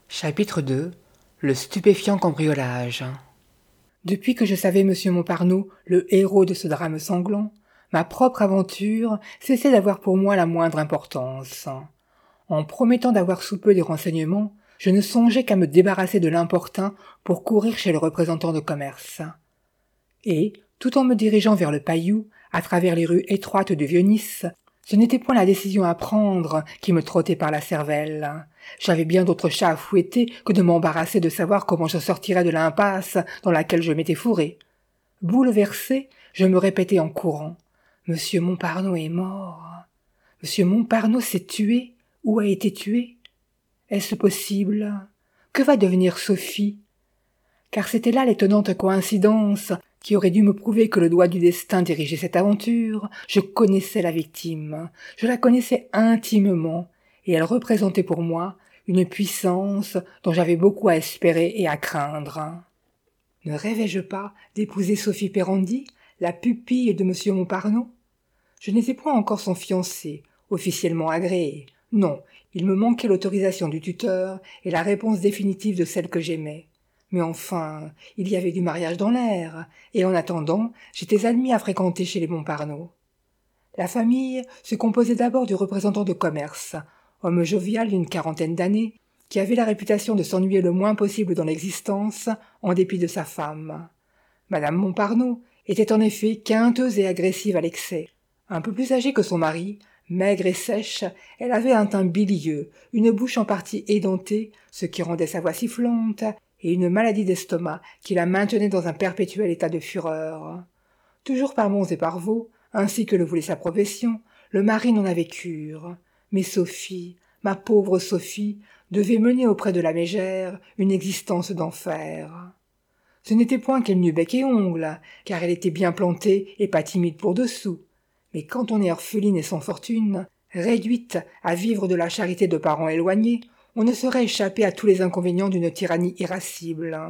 Chapitre 2. Le stupéfiant cambriolage. Depuis que je savais monsieur Montparnaud, le héros de ce drame sanglant, ma propre aventure cessait d'avoir pour moi la moindre importance. En promettant d'avoir sous peu des renseignements, je ne songeais qu'à me débarrasser de l'importun pour courir chez le représentant de commerce. Et, tout en me dirigeant vers le Paillou, à travers les rues étroites de Vieux-Nice, ce n'était point la décision à prendre qui me trottait par la cervelle. J'avais bien d'autres chats à fouetter que de m'embarrasser de savoir comment je sortirais de l'impasse dans laquelle je m'étais fourré. Bouleversé, je me répétais en courant. Monsieur Montparnaud est mort. Monsieur Montparnaud s'est tué ou a été tué. Est-ce possible? Que va devenir Sophie? Car c'était là l'étonnante coïncidence qui aurait dû me prouver que le doigt du destin dirigeait cette aventure. Je connaissais la victime, je la connaissais intimement, et elle représentait pour moi une puissance dont j'avais beaucoup à espérer et à craindre. Ne rêvais-je pas d'épouser Sophie Pérandi, la pupille de monsieur Montparnaud? Je n'étais point encore son fiancé, officiellement agréé. Non, il me manquait l'autorisation du tuteur et la réponse définitive de celle que j'aimais. Mais enfin, il y avait du mariage dans l'air, et en attendant, j'étais admis à fréquenter chez les Montparnaud. La famille se composait d'abord du représentant de commerce, homme jovial d'une quarantaine d'années, qui avait la réputation de s'ennuyer le moins possible dans l'existence, en dépit de sa femme. Madame Montparnaud était en effet quinteuse et agressive à l'excès. Un peu plus âgée que son mari, maigre et sèche, elle avait un teint bilieux, une bouche en partie édentée, ce qui rendait sa voix sifflante, et une maladie d'estomac qui la maintenait dans un perpétuel état de fureur. Toujours par monts et par vaux, ainsi que le voulait sa profession, le mari n'en avait cure. Mais Sophie, ma pauvre Sophie, devait mener auprès de la mégère une existence d'enfer. Ce n'était point qu'elle n'eût bec et ongles, car elle était bien plantée et pas timide pour dessous. Mais quand on est orpheline et sans fortune, réduite à vivre de la charité de parents éloignés, on ne saurait échapper à tous les inconvénients d'une tyrannie irascible.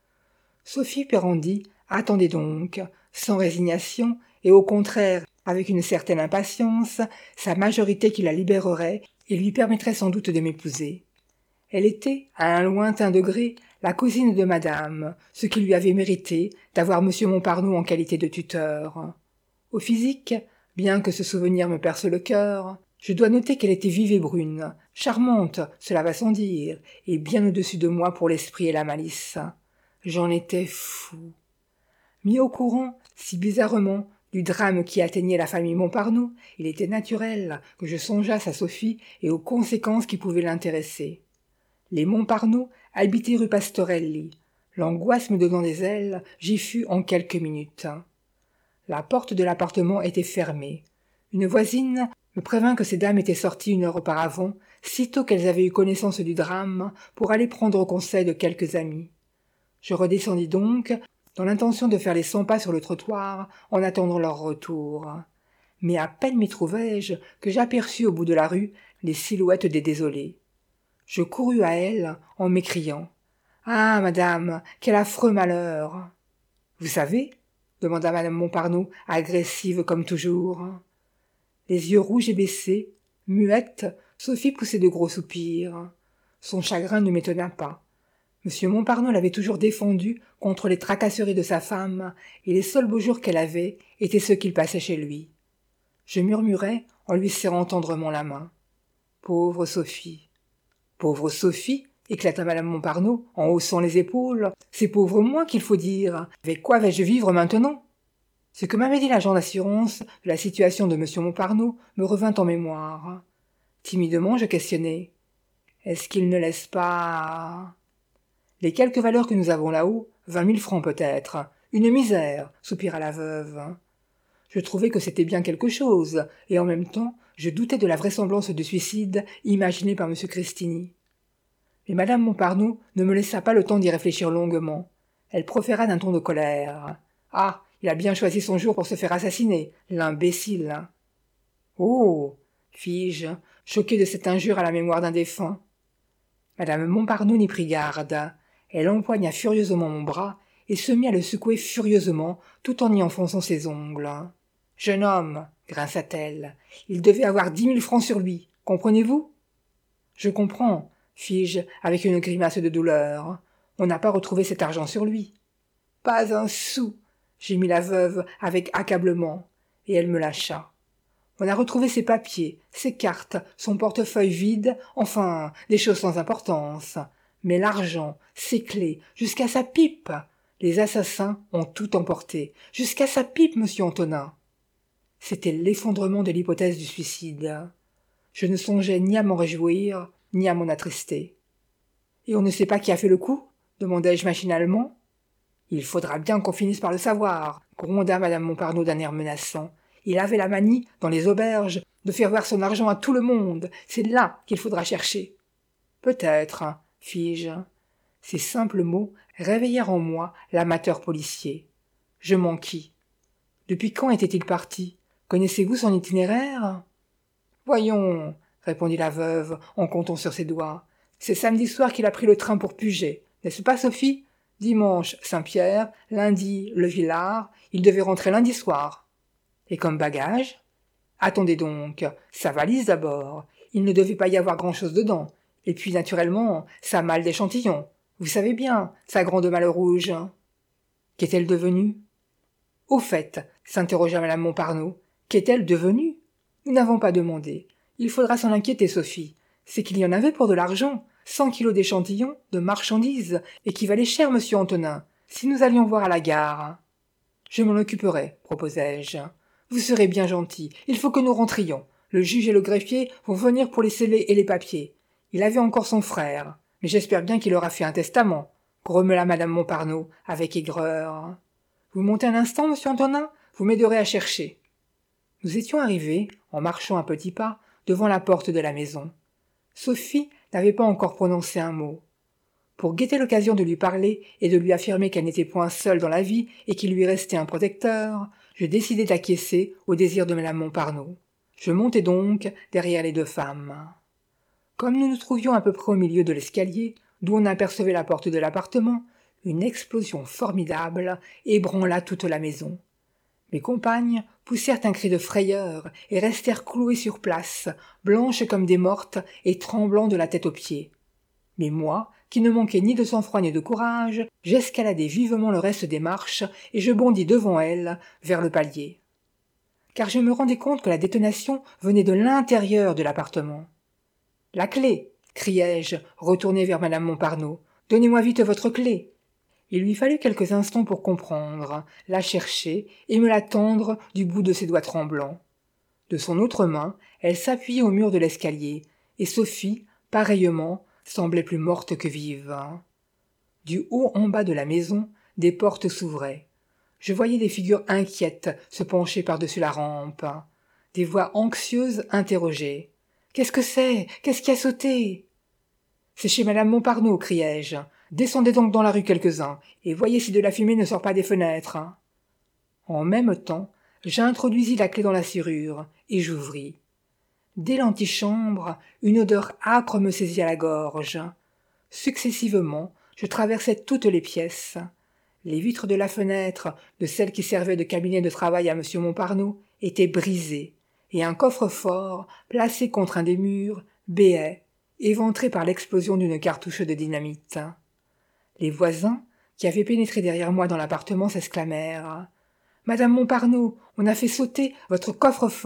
Sophie Pérandi attendait donc, sans résignation, et au contraire avec une certaine impatience, sa majorité qui la libérerait et lui permettrait sans doute de m'épouser. Elle était, à un lointain degré, la cousine de madame, ce qui lui avait mérité d'avoir monsieur Montparnaud en qualité de tuteur. Au physique, bien que ce souvenir me perce le cœur, je dois noter qu'elle était vive et brune, charmante, cela va sans dire, et bien au-dessus de moi pour l'esprit et la malice. J'en étais fou. Mis au courant, si bizarrement, du drame qui atteignait la famille Montparnaud, il était naturel que je songeasse à Sophie et aux conséquences qui pouvaient l'intéresser. Les Montparnaud habitaient rue Pastorelli. L'angoisse me donnant des ailes, j'y fus en quelques minutes. La porte de l'appartement était fermée. Une voisine me prévint que ces dames étaient sorties une heure auparavant, sitôt qu'elles avaient eu connaissance du drame, pour aller prendre conseil de quelques amis. Je redescendis donc, dans l'intention de faire les 100 pas sur le trottoir, en attendant leur retour. Mais à peine m'y trouvai-je que j'aperçus au bout de la rue les silhouettes des désolés. Je courus à elles en m'écriant « Ah, madame, quel affreux malheur !»« Vous savez ?» demanda madame Montparnaud, agressive comme toujours. Les yeux rouges et baissés, muette, Sophie poussait de gros soupirs. Son chagrin ne m'étonna pas. Monsieur Montparnaud l'avait toujours défendu contre les tracasseries de sa femme, et les seuls beaux jours qu'elle avait étaient ceux qu'il passait chez lui. Je murmurai en lui serrant tendrement la main. « Pauvre Sophie !»« Pauvre Sophie !» éclata madame Montparnaud, en haussant les épaules. « C'est pauvre moi qu'il faut dire. Avec quoi vais-je vivre maintenant ?» Ce que m'avait dit l'agent d'assurance de la situation de monsieur Montparnaud me revint en mémoire. Timidement, je questionnai. « Est-ce qu'il ne laisse pas... » « Les quelques valeurs que nous avons là-haut, 20 000 francs peut-être. Une misère, soupira la veuve. Je trouvai que c'était bien quelque chose, et en même temps, je doutais de la vraisemblance du suicide imaginé par M. Crestini. Mais madame Montparnaud ne me laissa pas le temps d'y réfléchir longuement. Elle proféra d'un ton de colère. « Ah, il a bien choisi son jour pour se faire assassiner, l'imbécile !»« Oh !» fis-je, choqué de cette injure à la mémoire d'un défunt. Madame Montparnaud n'y prit garde. Elle empoigna furieusement mon bras et se mit à le secouer furieusement tout en y enfonçant ses ongles. « Jeune homme, grinça-t-elle, il devait avoir 10 000 francs sur lui, comprenez-vous ?»« Je comprends, fis-je avec une grimace de douleur. On n'a pas retrouvé cet argent sur lui. Pas un sou, gémit la veuve avec accablement, et elle me lâcha. On a retrouvé ses papiers, ses cartes, son portefeuille vide, enfin, des choses sans importance. Mais l'argent, ses clés, jusqu'à sa pipe. Les assassins ont tout emporté, jusqu'à sa pipe, monsieur Antonin. C'était l'effondrement de l'hypothèse du suicide. Je ne songeais ni à m'en réjouir, ni à m'en attrister. Et on ne sait pas qui a fait le coup? Demandai-je machinalement. Il faudra bien qu'on finisse par le savoir, gronda madame Montparnaud d'un air menaçant. Il avait la manie, dans les auberges, de faire voir son argent à tout le monde. C'est là qu'il faudra chercher. Peut-être, fis-je. Ces simples mots réveillèrent en moi l'amateur policier. Je m'enquis. Depuis quand était-il parti? Connaissez-vous son itinéraire? Voyons, répondit la veuve en comptant sur ses doigts. C'est samedi soir qu'il a pris le train pour Puget, n'est-ce pas, Sophie? Dimanche, Saint-Pierre, lundi, le Villard, il devait rentrer lundi soir. Et comme bagage? Attendez donc, sa valise d'abord. Il ne devait pas y avoir grand-chose dedans. Et puis, naturellement, sa malle d'échantillon. Vous savez bien, sa grande malle rouge. Qu'est-elle devenue? Au fait, s'interrogea madame Montparnaud, qu'est-elle devenue? Nous n'avons pas demandé. Il faudra s'en inquiéter, Sophie. C'est qu'il y en avait pour de l'argent. 100 kilos d'échantillons, de marchandises, et qui valaient cher, monsieur Antonin, si nous allions voir à la gare. Je m'en occuperai, proposai-je. Vous serez bien gentil, il faut que nous rentrions. Le juge et le greffier vont venir pour les scellés et les papiers. Il avait encore son frère, mais j'espère bien qu'il aura fait un testament, grommela madame Montparnaud, avec aigreur. Vous montez un instant, monsieur Antonin, vous m'aiderez à chercher. Nous étions arrivés, en marchant à petits pas, devant la porte de la maison. Sophie n'avait pas encore prononcé un mot. Pour guetter l'occasion de lui parler et de lui affirmer qu'elle n'était point seule dans la vie et qu'il lui restait un protecteur, je décidai d'acquiescer au désir de madame Montparnaud. Je montai donc derrière les deux femmes. Comme nous nous trouvions à peu près au milieu de l'escalier, d'où on apercevait la porte de l'appartement, une explosion formidable ébranla toute la maison. Mes compagnes poussèrent un cri de frayeur et restèrent clouées sur place, blanches comme des mortes et tremblant de la tête aux pieds. Mais moi, qui ne manquais ni de sang-froid ni de courage, j'escaladai vivement le reste des marches et je bondis devant elles, vers le palier. Car je me rendais compte que la détonation venait de l'intérieur de l'appartement. « La clé !» criai-je, retourné vers madame Montparnaud. « Donnez-moi vite votre clé !» Il lui fallut quelques instants pour comprendre, la chercher et me la tendre du bout de ses doigts tremblants. De son autre main, elle s'appuyait au mur de l'escalier, et Sophie, pareillement, semblait plus morte que vive. Du haut en bas de la maison, des portes s'ouvraient. Je voyais des figures inquiètes se pencher par-dessus la rampe. Des voix anxieuses interrogeaient. « Qu'est-ce que c'est? Qu'est-ce qui a sauté ?» « C'est chez madame Montparnaud, criai-je. Descendez donc dans la rue quelques-uns, et voyez si de la fumée ne sort pas des fenêtres. » En même temps, j'introduisis la clé dans la serrure, et j'ouvris. Dès l'antichambre, une odeur âcre me saisit à la gorge. Successivement, je traversai toutes les pièces. Les vitres de la fenêtre, de celle qui servait de cabinet de travail à monsieur Montparnaud, étaient brisées, et un coffre-fort, placé contre un des murs, béait, éventré par l'explosion d'une cartouche de dynamite. Les voisins, qui avaient pénétré derrière moi dans l'appartement, s'exclamèrent « Madame Montparnaud, on a fait sauter votre coffre-fort !»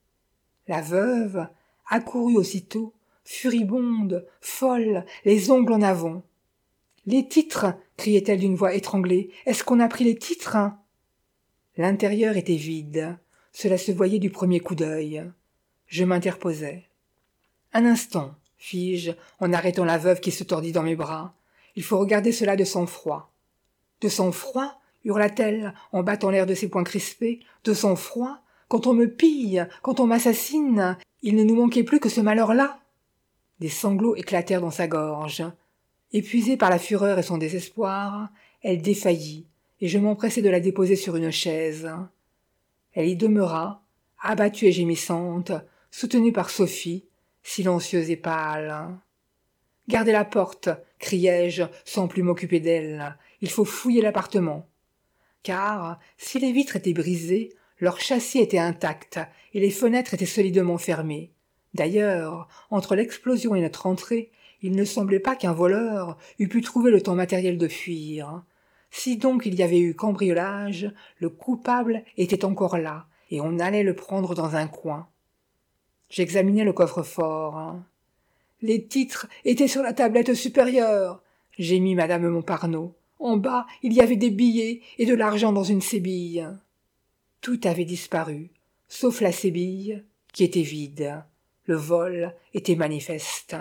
La veuve accourut aussitôt, furibonde, folle, les ongles en avant. « Les titres !» criait-elle d'une voix étranglée. « Est-ce qu'on a pris les titres ?» L'intérieur était vide. Cela se voyait du premier coup d'œil. Je m'interposai. « Un instant, fis-je, en arrêtant la veuve qui se tordit dans mes bras. Il faut regarder cela de sang-froid. »« De sang-froid » hurla-t-elle, en battant l'air de ses poings crispés. « De sang-froid ? Quand on me pille, quand on m'assassine, il ne nous manquait plus que ce malheur-là !» Des sanglots éclatèrent dans sa gorge. Épuisée par la fureur et son désespoir, elle défaillit, et je m'empressai de la déposer sur une chaise. Elle y demeura, abattue et gémissante, soutenue par Sophie, silencieuse et pâle. « Gardez la porte !» criai-je, sans plus m'occuper d'elle. « Il faut fouiller l'appartement. » Car, si les vitres étaient brisées, leur châssis était intact, et les fenêtres étaient solidement fermées. D'ailleurs, entre l'explosion et notre entrée, Il ne semblait pas qu'un voleur eût pu trouver le temps matériel de fuir. Si donc il y avait eu cambriolage, le coupable était encore là, et on allait le prendre dans un coin. J'examinai le coffre-fort. Les titres étaient sur la tablette supérieure, gémit madame Montparnaud. En bas, il y avait des billets et de l'argent dans une sébille. Tout avait disparu, sauf la sébille, qui était vide. Le vol était manifeste.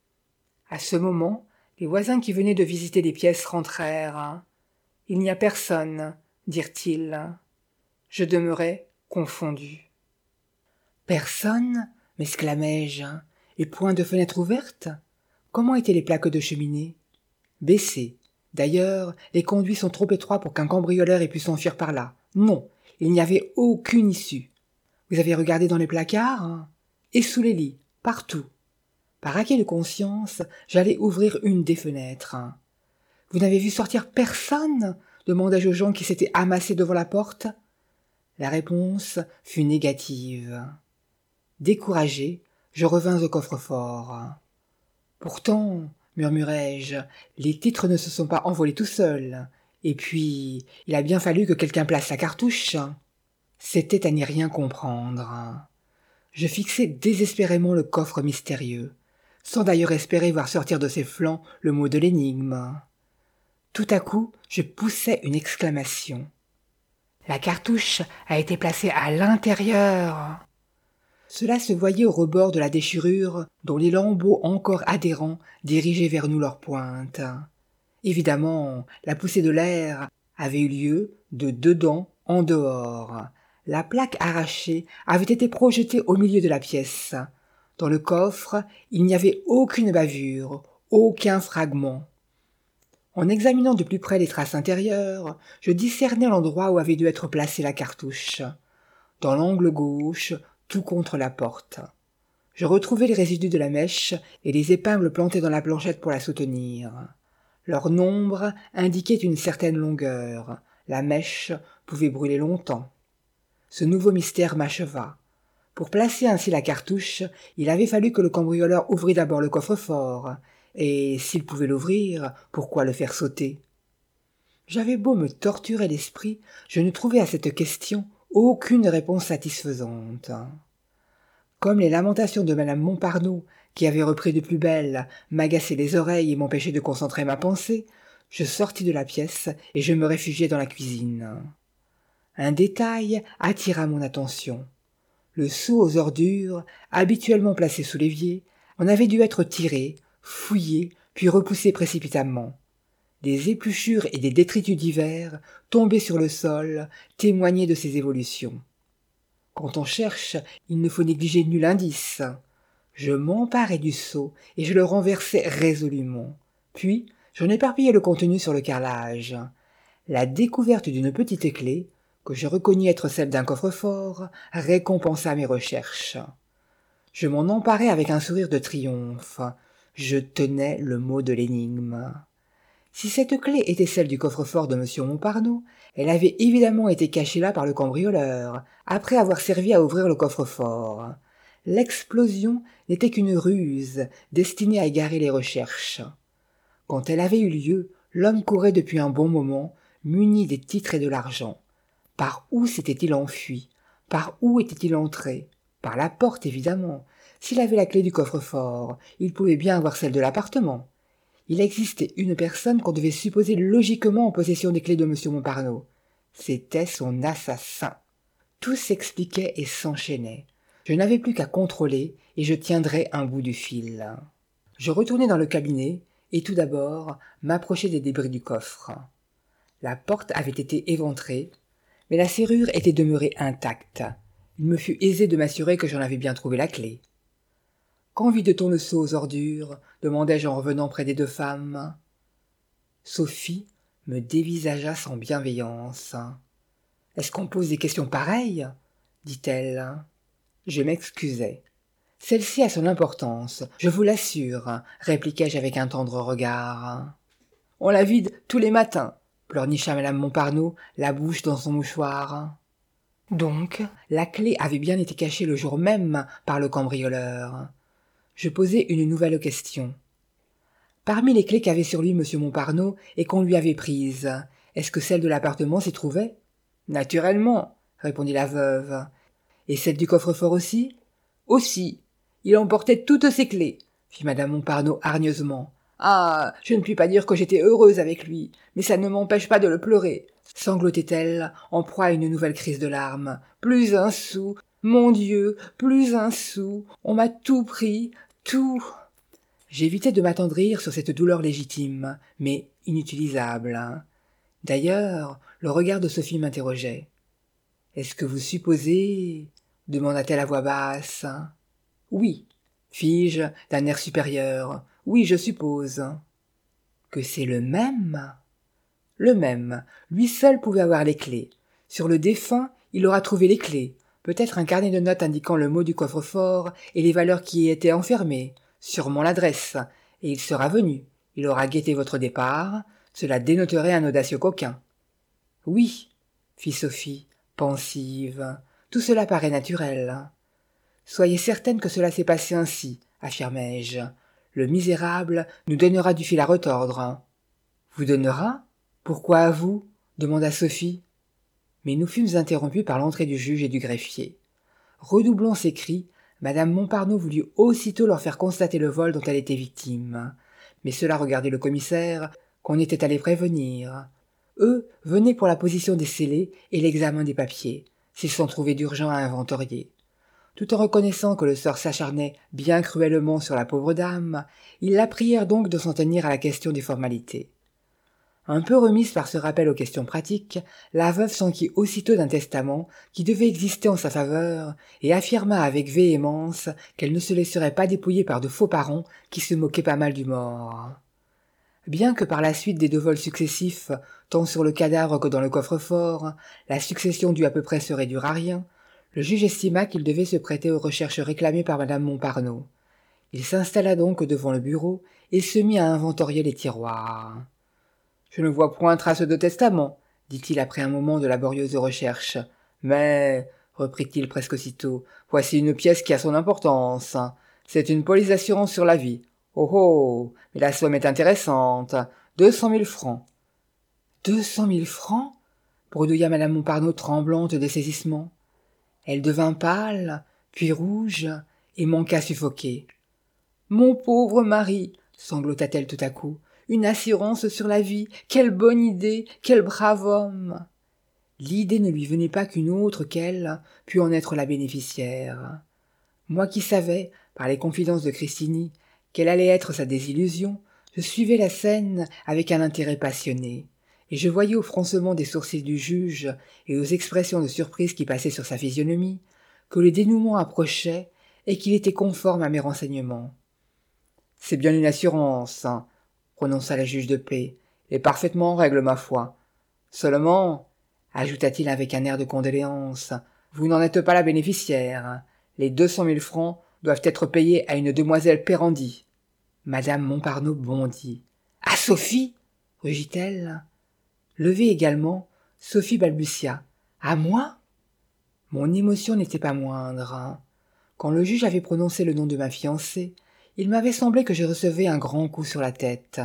À ce moment, les voisins qui venaient de visiter les pièces rentrèrent. « Il n'y a personne, dirent-ils. » Je demeurai confondu. « Personne ?» m'exclamai-je. « Et point de fenêtre ouverte ? Comment étaient les plaques de cheminée ? » Baissées. D'ailleurs, les conduits sont trop étroits pour qu'un cambrioleur ait pu s'enfuir par là. Non, il n'y avait aucune issue. Vous avez regardé dans les placards ? Et sous les lits, partout. Par acquis de conscience, j'allais ouvrir une des fenêtres. « Vous n'avez vu sortir personne ?» demandai-je aux gens qui s'étaient amassés devant la porte. La réponse fut négative. Découragé, je revins au coffre-fort. « Pourtant, murmurai-je, les titres ne se sont pas envolés tout seuls. Et puis, il a bien fallu que quelqu'un place la cartouche. » C'était à n'y rien comprendre. Je fixai désespérément le coffre mystérieux, sans d'ailleurs espérer voir sortir de ses flancs le mot de l'énigme. Tout à coup, je poussai une exclamation. « La cartouche a été placée à l'intérieur !» Cela se voyait au rebord de la déchirure, dont les lambeaux encore adhérents dirigeaient vers nous leurs pointes. Évidemment, la poussée de l'air avait eu lieu de dedans en dehors. La plaque arrachée avait été projetée au milieu de la pièce. Dans le coffre, il n'y avait aucune bavure, aucun fragment. En examinant de plus près les traces intérieures, je discernai l'endroit où avait dû être placée la cartouche. Dans l'angle gauche, tout contre la porte. Je retrouvai les résidus de la mèche et les épingles plantées dans la planchette pour la soutenir. Leur nombre indiquait une certaine longueur. La mèche pouvait brûler longtemps. Ce nouveau mystère m'acheva. Pour placer ainsi la cartouche, il avait fallu que le cambrioleur ouvrît d'abord le coffre-fort. Et s'il pouvait l'ouvrir, pourquoi le faire sauter ? J'avais beau me torturer l'esprit, je ne trouvais à cette question aucune réponse satisfaisante. Comme les lamentations de madame Montparnaud, qui avait repris de plus belle, m'agaçaient les oreilles et m'empêchaient de concentrer ma pensée, je sortis de la pièce et je me réfugiai dans la cuisine. Un détail attira mon attention. Le seau aux ordures, habituellement placé sous l'évier, en avait dû être tiré, fouillé, puis repoussé précipitamment. Des épluchures et des détritus divers, tombés sur le sol, témoignaient de ces évolutions. Quand on cherche, il ne faut négliger nul indice. Je m'emparai du seau et je le renversai résolument. Puis, j'en éparpillai le contenu sur le carrelage. La découverte d'une petite clé, que je reconnus être celle d'un coffre-fort, récompensa mes recherches. Je m'en emparai avec un sourire de triomphe. Je tenais le mot de l'énigme. Si cette clé était celle du coffre-fort de M. Montparnaud, elle avait évidemment été cachée là par le cambrioleur, après avoir servi à ouvrir le coffre-fort. L'explosion n'était qu'une ruse, destinée à égarer les recherches. Quand elle avait eu lieu, l'homme courait depuis un bon moment, muni des titres et de l'argent. Par où s'était-il enfui ? Par où était-il entré ? Par la porte, évidemment. S'il avait la clé du coffre-fort, il pouvait bien avoir celle de l'appartement. Il existait une personne qu'on devait supposer logiquement en possession des clés de M. Montparnaud. C'était son assassin. Tout s'expliquait et s'enchaînait. Je n'avais plus qu'à contrôler et je tiendrais un bout du fil. Je retournai dans le cabinet et tout d'abord m'approchai des débris du coffre. La porte avait été éventrée, mais la serrure était demeurée intacte. Il me fut aisé de m'assurer que j'en avais bien trouvé la clé. « Quand vide-t-on le seau aux ordures ?» demandai-je en revenant près des deux femmes. Sophie me dévisagea sans bienveillance. « Est-ce qu'on pose des questions pareilles ?» dit-elle. Je m'excusai. « Celle-ci a son importance, je vous l'assure, » répliquai-je avec un tendre regard. « On la vide tous les matins, » pleurnicha madame Montparnaud, la bouche dans son mouchoir. Donc, la clé avait bien été cachée le jour même par le cambrioleur. Je posai une nouvelle question. Parmi les clés qu'avait sur lui M. Montparnaud et qu'on lui avait prises, est-ce que celle de l'appartement s'y trouvait ? Naturellement, répondit la veuve. Et celle du coffre-fort aussi ? Aussi. Il emportait toutes ses clés, fit madame Montparnaud hargneusement. Ah, je ne puis pas dire que j'étais heureuse avec lui, mais ça ne m'empêche pas de le pleurer, sanglotait-elle, en proie à une nouvelle crise de larmes. Plus un sou, mon Dieu, plus un sou, on m'a tout pris, tout. J'évitais de m'attendrir sur cette douleur légitime, mais inutilisable. D'ailleurs, le regard de Sophie m'interrogeait. « Est-ce que vous supposez » demanda-t-elle à voix basse. « Oui, fis-je d'un air supérieur. Oui, je suppose. »« Que c'est le même ?» ?»« Le même. Lui seul pouvait avoir les clés. Sur le défunt, il aura trouvé les clés. Peut-être un carnet de notes indiquant le mot du coffre-fort et les valeurs qui y étaient enfermées. Sûrement l'adresse. Et il sera venu. Il aura guetté votre départ. Cela dénoterait un audacieux coquin. »« Oui, » fit Sophie, pensive. « Tout cela paraît naturel. »« Soyez certaine que cela s'est passé ainsi, » affirmai-je. « Le misérable nous donnera du fil à retordre. »« Vous donnera ? Pourquoi à vous ? » demanda Sophie. Mais nous fûmes interrompus par l'entrée du juge et du greffier. Redoublant ses cris, madame Montparnaud voulut aussitôt leur faire constater le vol dont elle était victime. Mais cela regardait le commissaire, qu'on était allé prévenir. Eux venaient pour la position des scellés et l'examen des papiers, s'ils s'en trouvaient d'urgent à inventorier. Tout en reconnaissant que le sort s'acharnait bien cruellement sur la pauvre dame, ils la prièrent donc de s'en tenir à la question des formalités. Un peu remise par ce rappel aux questions pratiques, la veuve s'enquit aussitôt d'un testament qui devait exister en sa faveur et affirma avec véhémence qu'elle ne se laisserait pas dépouiller par de faux parents qui se moquaient pas mal du mort. Bien que par la suite des 2 vols successifs, tant sur le cadavre que dans le coffre-fort, la succession dût à peu près se réduire à rien, le juge estima qu'il devait se prêter aux recherches réclamées par madame Montparnaud. Il s'installa donc devant le bureau et se mit à inventorier les tiroirs. « Je ne vois point trace de testament, » dit-il après un moment de laborieuses recherches. « Mais, reprit-il presque aussitôt, voici une pièce qui a son importance. C'est une police d'assurance sur la vie. Oh oh, mais la somme est intéressante. 200 000 francs. 200 000 francs ? Bredouilla madame Montparnaud tremblante de saisissement. Elle devint pâle, puis rouge, et manqua suffoquer. « Mon pauvre mari !» sanglota-t-elle tout à coup. « Une assurance sur la vie, quelle bonne idée, quel brave homme !» L'idée ne lui venait pas qu'une autre qu'elle pût en être la bénéficiaire. Moi qui savais, par les confidences de Christini, quelle allait être sa désillusion, je suivais la scène avec un intérêt passionné, et je voyais au froncement des sourcils du juge et aux expressions de surprise qui passaient sur sa physionomie que le dénouement approchait et qu'il était conforme à mes renseignements. « C'est bien une assurance, » prononça le juge de paix, « et parfaitement en règle, ma foi. Seulement, ajouta-t-il avec un air de condoléance, vous n'en êtes pas la bénéficiaire. Les 200 000 francs doivent être payés à une demoiselle Pérandi. » Madame Montparnaud bondit. « À Sophie ?» rugit-elle. Levée également, Sophie balbutia. « À moi ?» Mon émotion n'était pas moindre. Quand le juge avait prononcé le nom de ma fiancée, il m'avait semblé que je recevais un grand coup sur la tête.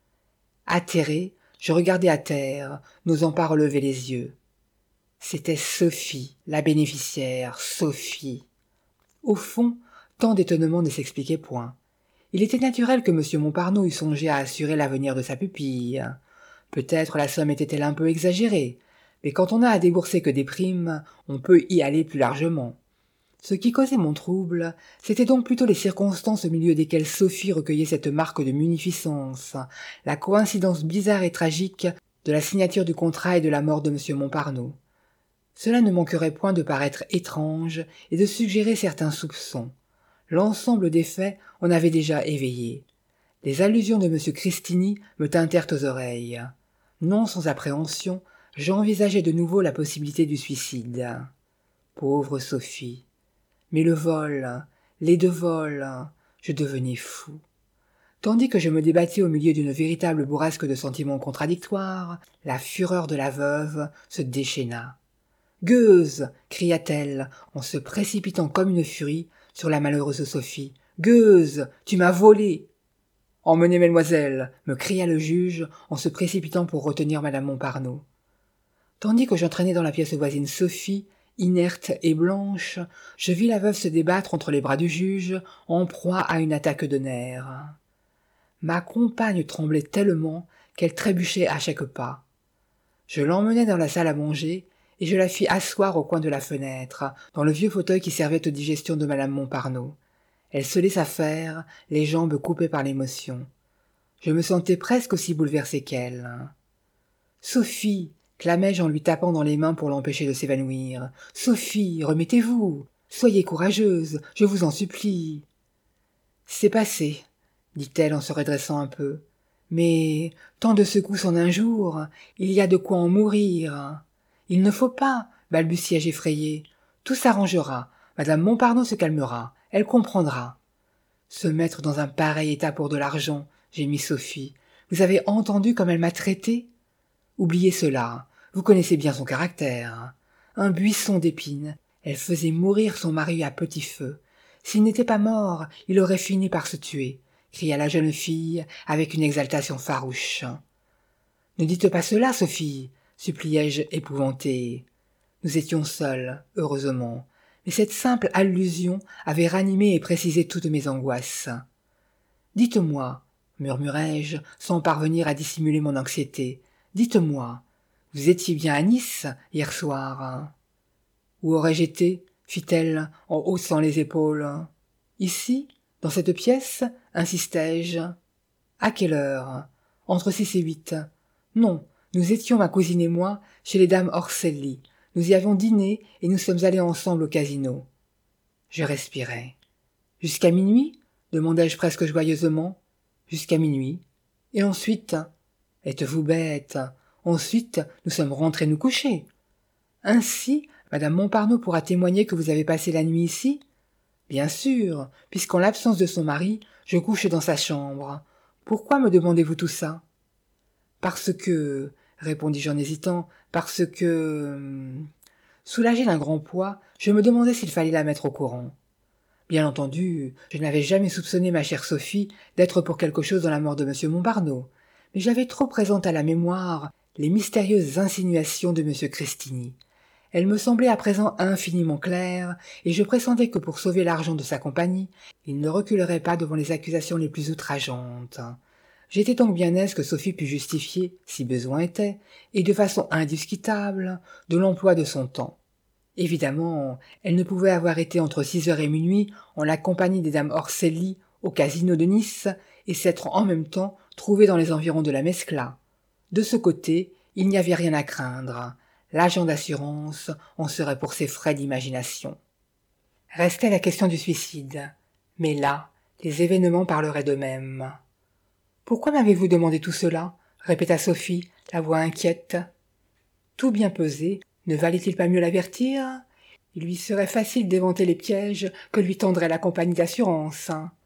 Atterré, je regardais à terre, n'osant pas relever les yeux. C'était Sophie, la bénéficiaire, Sophie. Au fond, tant d'étonnement ne s'expliquait point. Il était naturel que M. Montparnaud eût songé à assurer l'avenir de sa pupille. Peut-être la somme était-elle un peu exagérée, mais quand on n'a à débourser que des primes, on peut y aller plus largement. Ce qui causait mon trouble, c'était donc plutôt les circonstances au milieu desquelles Sophie recueillait cette marque de munificence, la coïncidence bizarre et tragique de la signature du contrat et de la mort de M. Montparnaud. Cela ne manquerait point de paraître étrange et de suggérer certains soupçons. L'ensemble des faits en avait déjà éveillé. Les allusions de M. Christini me tintèrent aux oreilles. Non sans appréhension, j'envisageais de nouveau la possibilité du suicide. Pauvre Sophie. Mais le vol, les 2 vols, je devenais fou. Tandis que je me débattais au milieu d'une véritable bourrasque de sentiments contradictoires, la fureur de la veuve se déchaîna. « Gueuse !» cria-t-elle, en se précipitant comme une furie sur la malheureuse Sophie. « Gueuse, tu m'as volé !» Emmenez mademoiselle, me cria le juge en se précipitant pour retenir madame Montparnaud. Tandis que j'entraînais dans la pièce voisine Sophie, inerte et blanche, je vis la veuve se débattre entre les bras du juge, en proie à une attaque de nerfs. Ma compagne tremblait tellement qu'elle trébuchait à chaque pas. Je l'emmenai dans la salle à manger, et je la fis asseoir au coin de la fenêtre, dans le vieux fauteuil qui servait aux digestions de madame Montparnaud. Elle se laissa faire, les jambes coupées par l'émotion. Je me sentais presque aussi bouleversé qu'elle. « Sophie !» clamai-je en lui tapant dans les mains pour l'empêcher de s'évanouir. « Sophie, remettez-vous! Soyez courageuse, je vous en supplie !»« C'est passé, » dit-elle en se redressant un peu. « Mais tant de secousses en un jour, il y a de quoi en mourir. »« Il ne faut pas, » balbutiai-je effrayé. « Tout s'arrangera, madame Montparnaud se calmera, elle comprendra. » Se mettre dans un pareil état pour de l'argent, gémit Sophie. Vous avez entendu comme elle m'a traité? Oubliez cela, vous connaissez bien son caractère. Un buisson d'épines, elle faisait mourir son mari à petit feu. S'il n'était pas mort, il aurait fini par se tuer, cria la jeune fille avec une exaltation farouche. Ne dites pas cela, Sophie, suppliai-je épouvanté. Nous étions seuls, heureusement, mais cette simple allusion avait ranimé et précisé toutes mes angoisses. « Dites-moi, » murmurai-je, sans parvenir à dissimuler mon anxiété, « dites-moi, vous étiez bien à Nice hier soir ?»« Où aurais-je été ?» fit-elle en haussant les épaules. « Ici, dans cette pièce ?» insistai-je. « À quelle heure ?»« Entre 6 et 8. »« Non, nous étions, ma cousine et moi, chez les dames Orselli. Nous y avions dîné et nous sommes allés ensemble au casino. » Je respirai. « Jusqu'à minuit ?» demandai-je presque joyeusement. « Jusqu'à minuit. Et ensuite ?»« Êtes-vous bête ? Ensuite, nous sommes rentrés nous coucher. »« Ainsi, madame Montparnaud pourra témoigner que vous avez passé la nuit ici ?»« Bien sûr, puisqu'en l'absence de son mari, je couche dans sa chambre. Pourquoi me demandez-vous tout ça ?»« Parce que, » répondis-je en hésitant, « parce que... » Soulagé d'un grand poids, je me demandais s'il fallait la mettre au courant. Bien entendu, je n'avais jamais soupçonné ma chère Sophie d'être pour quelque chose dans la mort de M. Montparnaud, mais j'avais trop présente à la mémoire les mystérieuses insinuations de M. Crestini. Elles me semblaient à présent infiniment claires, et je pressentais que pour sauver l'argent de sa compagnie, il ne reculerait pas devant les accusations les plus outrageantes. J'étais donc bien aise que Sophie pût justifier, si besoin était, et de façon indiscutable, de l'emploi de son temps. Évidemment, elle ne pouvait avoir été entre 6 heures et minuit en la compagnie des dames Orselli au casino de Nice et s'être en même temps trouvée dans les environs de la Mescla. De ce côté, il n'y avait rien à craindre. L'agent d'assurance en serait pour ses frais d'imagination. Restait la question du suicide. Mais là, les événements parleraient d'eux-mêmes. « Pourquoi m'avez-vous demandé tout cela ?» répéta Sophie, la voix inquiète. Tout bien pesé, ne valait-il pas mieux l'avertir? Il lui serait facile d'éventer les pièges que lui tendrait la compagnie d'assurance.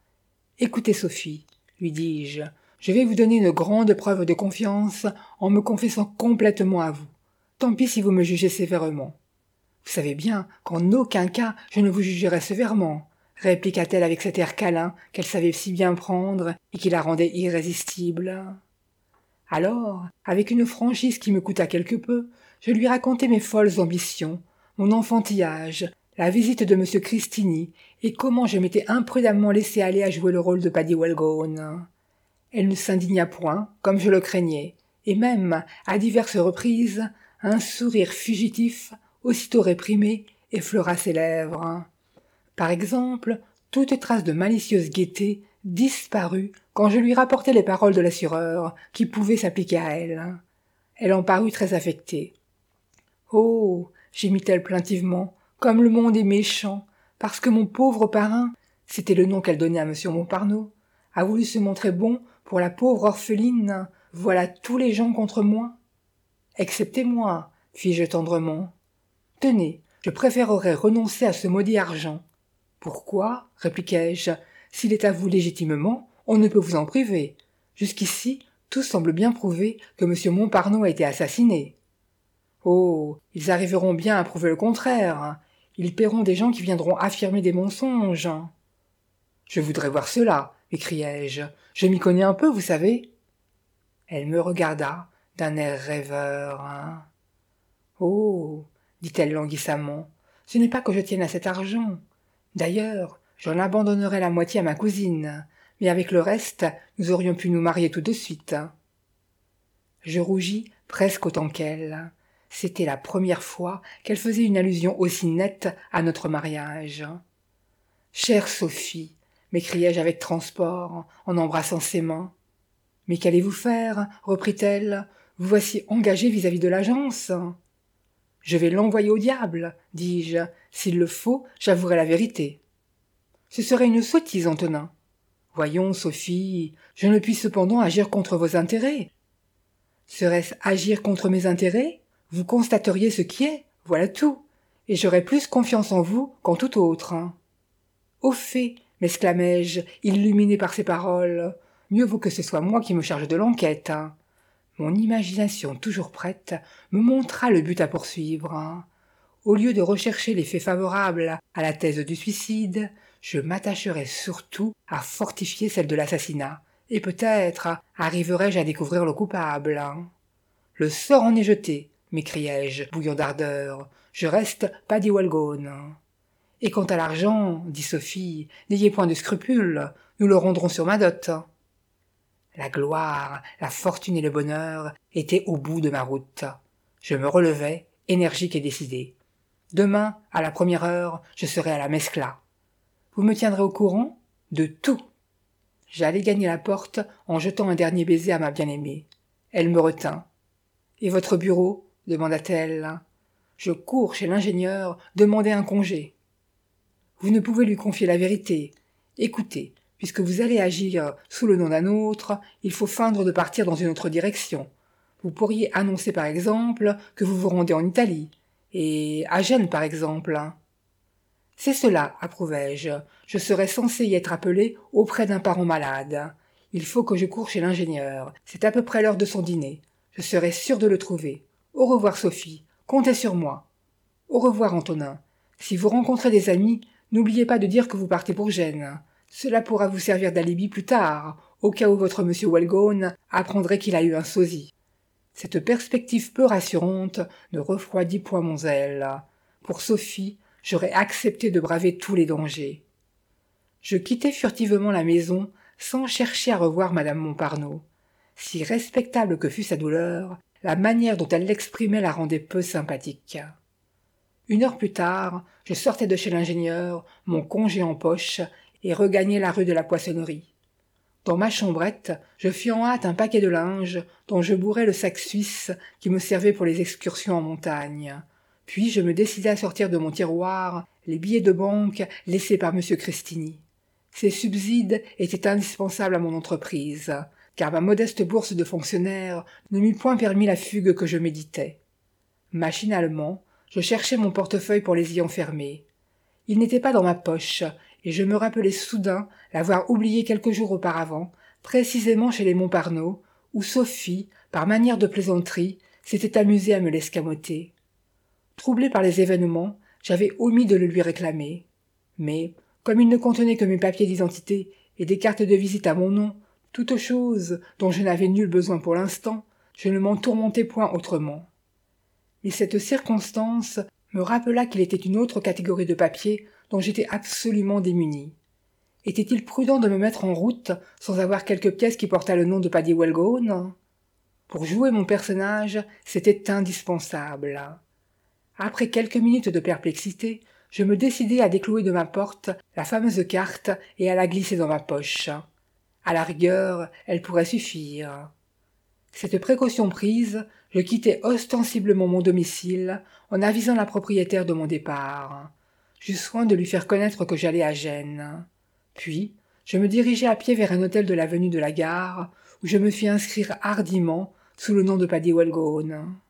« Écoutez, Sophie, lui dis-je, je vais vous donner une grande preuve de confiance en me confessant complètement à vous. Tant pis si vous me jugez sévèrement. »« Vous savez bien qu'en aucun cas je ne vous jugerai sévèrement, » répliqua-t-elle avec cet air câlin qu'elle savait si bien prendre et qui la rendait irrésistible. Alors, avec une franchise qui me coûta quelque peu, je lui racontai mes folles ambitions, mon enfantillage, la visite de M. Cristini et comment je m'étais imprudemment laissé aller à jouer le rôle de Paddy Wellgone. Elle ne s'indigna point, comme je le craignais, et même, à diverses reprises, un sourire fugitif, aussitôt réprimé, effleura ses lèvres. Par exemple, toute trace de malicieuse gaieté disparut quand je lui rapportai les paroles de l'assureur qui pouvaient s'appliquer à elle. Elle en parut très affectée. « Oh » gémit-elle plaintivement, « comme le monde est méchant, parce que mon pauvre parrain, c'était le nom qu'elle donnait à M. Montparnaud, a voulu se montrer bon pour la pauvre orpheline, voilà tous les gens contre moi. »« Exceptez moi, » fis-je tendrement. « Tenez, je préférerais renoncer à ce maudit argent. »« Pourquoi ?» répliquai-je. « S'il est à vous légitimement, on ne peut vous en priver. Jusqu'ici, tout semble bien prouver que M. Montparnaud a été assassiné. »« Oh, ils arriveront bien à prouver le contraire. Ils paieront des gens qui viendront affirmer des mensonges. »« Je voudrais voir cela, » m'écriai-je. Je m'y connais un peu, vous savez. Elle me regarda d'un air rêveur. Oh, dit-elle languissamment, ce n'est pas que je tienne à cet argent. D'ailleurs, j'en abandonnerais la moitié à ma cousine, mais avec le reste, nous aurions pu nous marier tout de suite. Je rougis presque autant qu'elle. C'était la première fois qu'elle faisait une allusion aussi nette à notre mariage. « Chère Sophie, m'écriai-je avec transport, en embrassant ses mains. « Mais qu'allez-vous faire ?» reprit-elle. « Vous voici engagé vis-à-vis de l'agence. »« Je vais l'envoyer au diable, dis-je. S'il le faut, j'avouerai la vérité. »« Ce serait une sottise, Antonin. »« Voyons, Sophie, je ne puis cependant agir contre vos intérêts. »« Serait-ce agir contre mes intérêts ? Vous constateriez ce qui est, voilà tout, et j'aurais plus confiance en vous qu'en tout autre. »« Au fait, m'exclamai-je, illuminé par ces paroles, mieux vaut que ce soit moi qui me charge de l'enquête. Mon imagination toujours prête me montra le but à poursuivre. Au lieu de rechercher les faits favorables à la thèse du suicide, je m'attacherai surtout à fortifier celle de l'assassinat, et peut-être arriverai-je à découvrir le coupable. Le sort en est jeté, m'écriai-je, bouillant d'ardeur. Je reste Paddy Walgone. Et quant à l'argent, dit Sophie, n'ayez point de scrupules, nous le rendrons sur ma dot. La gloire, la fortune et le bonheur étaient au bout de ma route. Je me relevai, énergique et décidé. Demain, à la première heure, je serai à la Mescla. Vous me tiendrez au courant ? De tout. J'allai gagner la porte en jetant un dernier baiser à ma bien-aimée. Elle me retint. « Et votre bureau ?» demanda-t-elle. Je cours chez l'ingénieur demander un congé. Vous ne pouvez lui confier la vérité. Écoutez, puisque vous allez agir sous le nom d'un autre, il faut feindre de partir dans une autre direction. Vous pourriez annoncer par exemple que vous vous rendez en Italie, et à Gênes par exemple. C'est cela, approuvai-je. Je serais censé y être appelé auprès d'un parent malade. Il faut que je cours chez l'ingénieur. C'est à peu près l'heure de son dîner. Je serai sûr de le trouver. Au revoir, Sophie. Comptez sur moi. Au revoir, Antonin. Si vous rencontrez des amis, n'oubliez pas de dire que vous partez pour Gênes. Cela pourra vous servir d'alibi plus tard, au cas où votre monsieur Walgone apprendrait qu'il a eu un sosie. Cette perspective peu rassurante ne refroidit point mon zèle. Pour Sophie, j'aurais accepté de braver tous les dangers. Je quittai furtivement la maison sans chercher à revoir madame Montparnaud. Si respectable que fût sa douleur, la manière dont elle l'exprimait la rendait peu sympathique. 1 heure plus tard, je sortais de chez l'ingénieur, mon congé en poche, et regagnai la rue de la Poissonnerie. Dans ma chambrette, je fis en hâte un paquet de linge dont je bourrai le sac suisse qui me servait pour les excursions en montagne. Puis je me décidai à sortir de mon tiroir les billets de banque laissés par M. Crestini. Ces subsides étaient indispensables à mon entreprise, car ma modeste bourse de fonctionnaire ne m'eût point permis la fugue que je méditais. Machinalement, je cherchai mon portefeuille pour les y enfermer. Il n'était pas dans ma poche, et je me rappelai soudain l'avoir oublié quelques jours auparavant, précisément chez les Montparnaud, où Sophie, par manière de plaisanterie, s'était amusée à me l'escamoter. Troublé par les événements, j'avais omis de le lui réclamer. Mais, comme il ne contenait que mes papiers d'identité et des cartes de visite à mon nom, toute chose dont je n'avais nul besoin pour l'instant, je ne m'en tourmentai point autrement. Mais cette circonstance me rappela qu'il était une autre catégorie de papiers dont j'étais absolument démuni. Était-il prudent de me mettre en route sans avoir quelque pièce qui portât le nom de Paddy Walgone ? Pour jouer mon personnage, c'était indispensable. Après quelques minutes de perplexité, je me décidai à déclouer de ma porte la fameuse carte et à la glisser dans ma poche. À la rigueur, elle pourrait suffire. Cette précaution prise, je quittai ostensiblement mon domicile en avisant la propriétaire de mon départ. J'eus soin de lui faire connaître que j'allais à Gênes. Puis, je me dirigeai à pied vers un hôtel de l'avenue de la Gare, où je me fis inscrire hardiment sous le nom de Paddy Walgone.